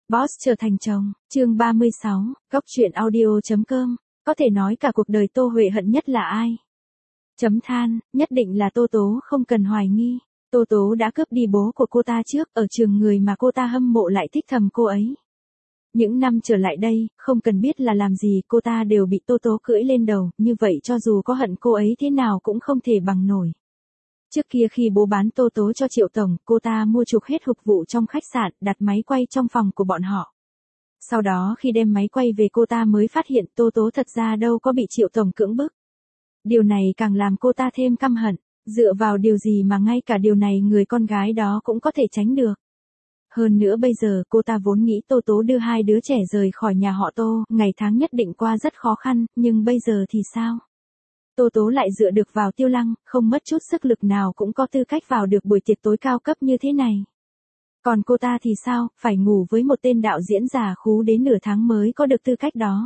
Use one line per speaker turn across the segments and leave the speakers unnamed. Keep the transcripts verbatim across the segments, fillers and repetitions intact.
Boss trở thành chồng, chương ba mươi sáu, góc truyện audio.com, có thể nói cả cuộc đời Tô Huệ hận nhất là ai? Chấm than, nhất định là Tô Tố, không cần hoài nghi. Tô Tố đã cướp đi bố của cô ta trước, ở trường người mà cô ta hâm mộ lại thích thầm cô ấy. Những năm trở lại đây, không cần biết là làm gì, cô ta đều bị Tô Tố cưỡi lên đầu, như vậy cho dù có hận cô ấy thế nào cũng không thể bằng nổi. Trước kia khi bố bán Tô Tố cho Triệu Tổng, cô ta mua chuộc hết phục vụ trong khách sạn, đặt máy quay trong phòng của bọn họ. Sau đó khi đem máy quay về cô ta mới phát hiện Tô Tố thật ra đâu có bị Triệu Tổng cưỡng bức. Điều này càng làm cô ta thêm căm hận, dựa vào điều gì mà ngay cả điều này người con gái đó cũng có thể tránh được. Hơn nữa bây giờ cô ta vốn nghĩ Tô Tố đưa hai đứa trẻ rời khỏi nhà họ Tô, ngày tháng nhất định qua rất khó khăn, nhưng bây giờ thì sao? Tô Tố lại dựa được vào Tiêu Lăng, không mất chút sức lực nào cũng có tư cách vào được buổi tiệc tối cao cấp như thế này. Còn cô ta thì sao, phải ngủ với một tên đạo diễn già khú đến nửa tháng mới có được tư cách đó.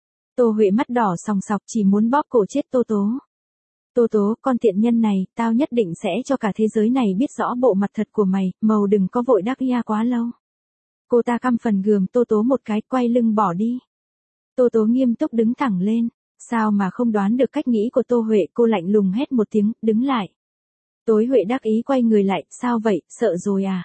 Tô Huệ mắt đỏ sòng sọc chỉ muốn bóp cổ chết Tô Tố. Tô Tố, con tiện nhân này, tao nhất định sẽ cho cả thế giới này biết rõ bộ mặt thật của mày, màu đừng có vội đắc ia quá lâu. Cô ta căm phần gườm Tô Tố một cái, quay lưng bỏ đi. Tô Tố nghiêm túc đứng thẳng lên. Sao mà không đoán được cách nghĩ của Tô Huệ, cô lạnh lùng hét một tiếng, đứng lại. Tối Huệ đắc ý quay người lại, sao vậy, sợ rồi à?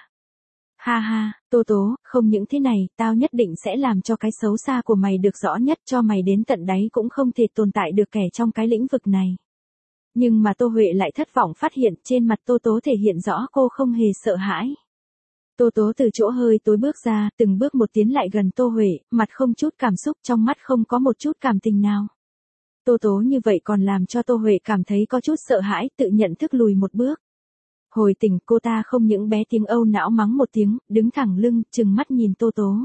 Ha ha, Tô Tố, không những thế này, tao nhất định sẽ làm cho cái xấu xa của mày được rõ nhất, cho mày đến tận đáy cũng không thể tồn tại được kẻ trong cái lĩnh vực này. Nhưng mà Tô Huệ lại thất vọng phát hiện trên mặt Tô Tố thể hiện rõ cô không hề sợ hãi. Tô Tố từ chỗ hơi tối bước ra, từng bước một tiến lại gần Tô Huệ, mặt không chút cảm xúc, trong mắt không có một chút cảm tình nào. Tô Tố như vậy còn làm cho Tô Huệ cảm thấy có chút sợ hãi, tự nhận thức lùi một bước. Hồi tỉnh cô ta không những bé tiếng âu não mắng một tiếng, đứng thẳng lưng, trừng mắt nhìn Tô Tố.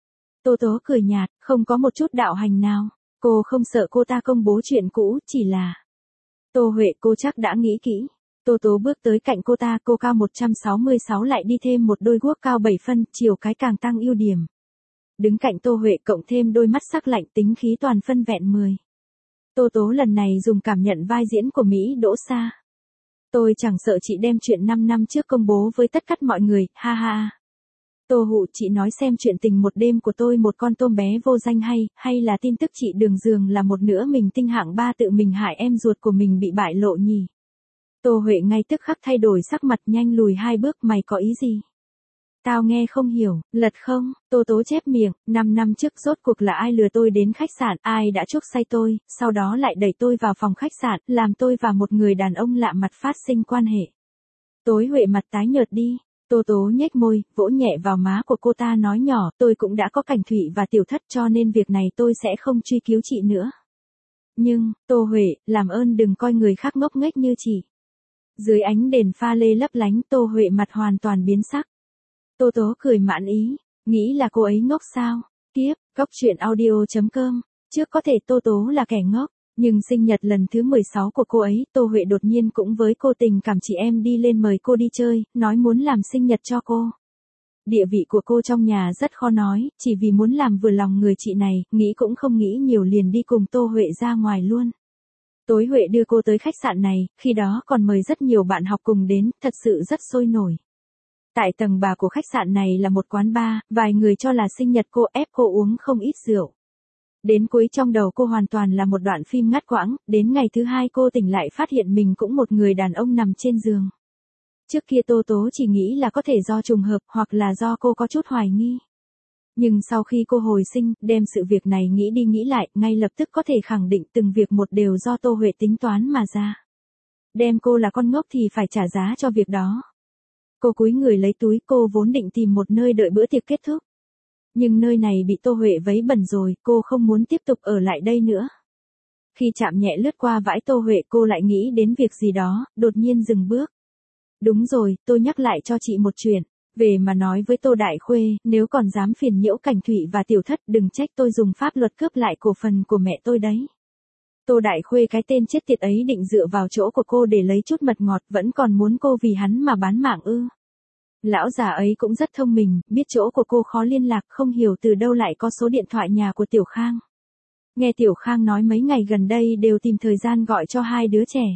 Tô Tố cười nhạt, không có một chút đạo hành nào. Cô không sợ cô ta công bố chuyện cũ, chỉ là... Tô Huệ, cô chắc đã nghĩ kỹ. Tô Tố bước tới cạnh cô ta, cô cao một trăm sáu mươi sáu lại đi thêm một đôi guốc cao bảy phân, chiều cái càng tăng ưu điểm. Đứng cạnh Tô Huệ cộng thêm đôi mắt sắc lạnh, tính khí toàn phân vẹn mười. Tô Tố lần này dùng cảm nhận vai diễn của Mỹ Đỗ Sa. Tôi chẳng sợ chị đem chuyện năm năm trước công bố với tất cả mọi người, ha ha. Tô Hụ, chị nói xem chuyện tình một đêm của tôi một con tôm bé vô danh hay, hay là tin tức chị Đường Dường là một nữa mình tinh hạng ba tự mình hại em ruột của mình bị bại lộ nhỉ? Tô Huệ ngay tức khắc thay đổi sắc mặt, nhanh lùi hai bước, mày có ý gì? Tao nghe không hiểu, lật không? Tô Tố chép miệng, năm năm trước rốt cuộc là ai lừa tôi đến khách sạn, ai đã chuốc say tôi, sau đó lại đẩy tôi vào phòng khách sạn, làm tôi và một người đàn ông lạ mặt phát sinh quan hệ. Tối Huệ mặt tái nhợt đi. Tô Tố nhếch môi, vỗ nhẹ vào má của cô ta nói nhỏ, tôi cũng đã có Cảnh Thụy và Tiểu Thất cho nên việc này tôi sẽ không truy cứu chị nữa. Nhưng, Tô Huệ, làm ơn đừng coi người khác ngốc nghếch như chị. Dưới ánh đèn pha lê lấp lánh, Tô Huệ mặt hoàn toàn biến sắc. Tô Tố cười mãn ý, nghĩ là cô ấy ngốc sao? Tiếp, góc truyện audio.com, trước có thể Tô Tố là kẻ ngốc, nhưng sinh nhật lần thứ mười sáu của cô ấy, Tô Huệ đột nhiên cũng với cô tình cảm chị em đi lên mời cô đi chơi, nói muốn làm sinh nhật cho cô. Địa vị của cô trong nhà rất khó nói, chỉ vì muốn làm vừa lòng người chị này, nghĩ cũng không nghĩ nhiều liền đi cùng Tô Huệ ra ngoài luôn. Tối Huệ đưa cô tới khách sạn này, khi đó còn mời rất nhiều bạn học cùng đến, thật sự rất sôi nổi. Tại tầng ba của khách sạn này là một quán bar, vài người cho là sinh nhật cô, ép cô uống không ít rượu. Đến cuối trong đầu cô hoàn toàn là một đoạn phim ngắt quãng, đến ngày thứ hai cô tỉnh lại phát hiện mình cũng một người đàn ông nằm trên giường. Trước kia Tô Tố chỉ nghĩ là có thể do trùng hợp hoặc là do cô có chút hoài nghi. Nhưng sau khi cô hồi sinh, đem sự việc này nghĩ đi nghĩ lại, ngay lập tức có thể khẳng định từng việc một đều do Tô Huệ tính toán mà ra. Đem cô là con ngốc thì phải trả giá cho việc đó. Cô cúi người lấy túi, cô vốn định tìm một nơi đợi bữa tiệc kết thúc. Nhưng nơi này bị Tô Huệ vấy bẩn rồi, cô không muốn tiếp tục ở lại đây nữa. Khi chạm nhẹ lướt qua vãi Tô Huệ, cô lại nghĩ đến việc gì đó, đột nhiên dừng bước. Đúng rồi, tôi nhắc lại cho chị một chuyện. Về mà nói với Tô Đại Khuê, nếu còn dám phiền nhiễu Cảnh Thụy và Tiểu Thất, đừng trách tôi dùng pháp luật cướp lại cổ phần của mẹ tôi đấy. Tô Đại Khuê cái tên chết tiệt ấy định dựa vào chỗ của cô để lấy chút mật ngọt, vẫn còn muốn cô vì hắn mà bán mạng ư? Lão già ấy cũng rất thông minh, biết chỗ của cô khó liên lạc, không hiểu từ đâu lại có số điện thoại nhà của Tiểu Khang. Nghe Tiểu Khang nói mấy ngày gần đây đều tìm thời gian gọi cho hai đứa trẻ.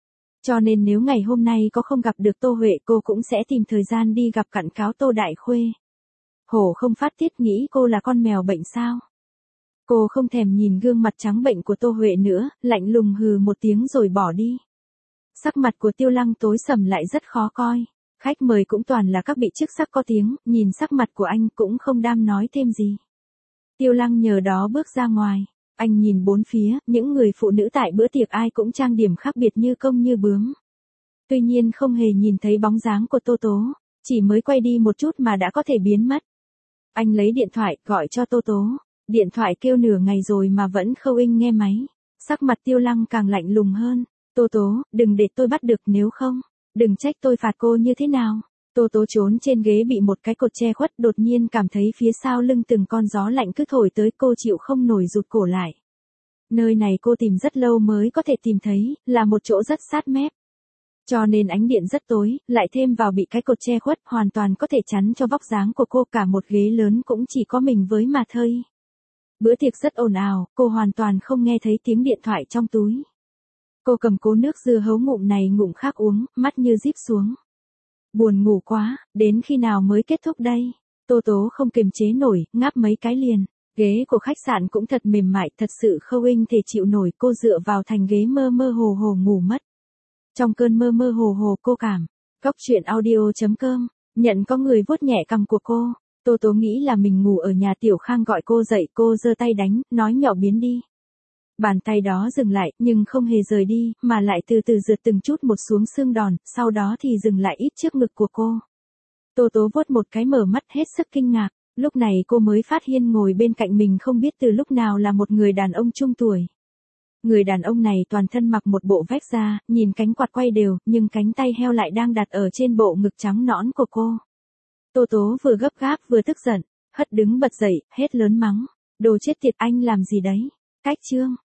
Cho nên nếu ngày hôm nay có không gặp được Tô Huệ, cô cũng sẽ tìm thời gian đi gặp cặn cáo Tô Đại Khuê. Hổ không phát tiết nghĩ cô là con mèo bệnh sao. Cô không thèm nhìn gương mặt trắng bệnh của Tô Huệ nữa, lạnh lùng hừ một tiếng rồi bỏ đi. Sắc mặt của Tiêu Lăng tối sầm lại rất khó coi. Khách mời cũng toàn là các vị chức sắc có tiếng, nhìn sắc mặt của anh cũng không đam nói thêm gì. Tiêu Lăng nhờ đó bước ra ngoài. Anh nhìn bốn phía, những người phụ nữ tại bữa tiệc ai cũng trang điểm khác biệt như công như bướm. Tuy nhiên không hề nhìn thấy bóng dáng của Tô Tố, chỉ mới quay đi một chút mà đã có thể biến mất. Anh lấy điện thoại gọi cho Tô Tố. Điện thoại kêu nửa ngày rồi mà vẫn không inh nghe máy. Sắc mặt Tiêu Lăng càng lạnh lùng hơn. Tô Tố, đừng để tôi bắt được, nếu không, đừng trách tôi phạt cô như thế nào. Tô Tố trốn trên ghế bị một cái cột che khuất, đột nhiên cảm thấy phía sau lưng từng con gió lạnh cứ thổi tới, cô chịu không nổi rụt cổ lại. Nơi này cô tìm rất lâu mới có thể tìm thấy, là một chỗ rất sát mép. Cho nên ánh điện rất tối, lại thêm vào bị cái cột che khuất, hoàn toàn có thể chắn cho vóc dáng của cô, cả một ghế lớn cũng chỉ có mình với mà thôi. Bữa tiệc rất ồn ào, cô hoàn toàn không nghe thấy tiếng điện thoại trong túi. Cô cầm cố nước dưa hấu ngụm này ngụm khác uống, mắt như díp xuống. Buồn ngủ quá, đến khi nào mới kết thúc đây? Tô Tố không kiềm chế nổi, ngáp mấy cái liền. Ghế của khách sạn cũng thật mềm mại, thật sự không inh thể chịu nổi, cô dựa vào thành ghế mơ mơ hồ hồ ngủ mất. Trong cơn mơ mơ hồ hồ cô cảm, Góc truyện audio chấm com, nhận có người vuốt nhẹ cằm của cô. Tô Tố nghĩ là mình ngủ ở nhà Tiểu Khang gọi cô dậy, cô giơ tay đánh, nói nhỏ biến đi. Bàn tay đó dừng lại, nhưng không hề rời đi, mà lại từ từ rượt từng chút một xuống xương đòn, sau đó thì dừng lại ít trước ngực của cô. Tô Tố vuốt một cái mở mắt hết sức kinh ngạc, lúc này cô mới phát hiện ngồi bên cạnh mình không biết từ lúc nào là một người đàn ông trung tuổi. Người đàn ông này toàn thân mặc một bộ vest da, nhìn cánh quạt quay đều, nhưng cánh tay heo lại đang đặt ở trên bộ ngực trắng nõn của cô. Tô Tố vừa gấp gáp vừa tức giận, hất đứng bật dậy, hết lớn mắng. Đồ chết tiệt, anh làm gì đấy? Cách chương.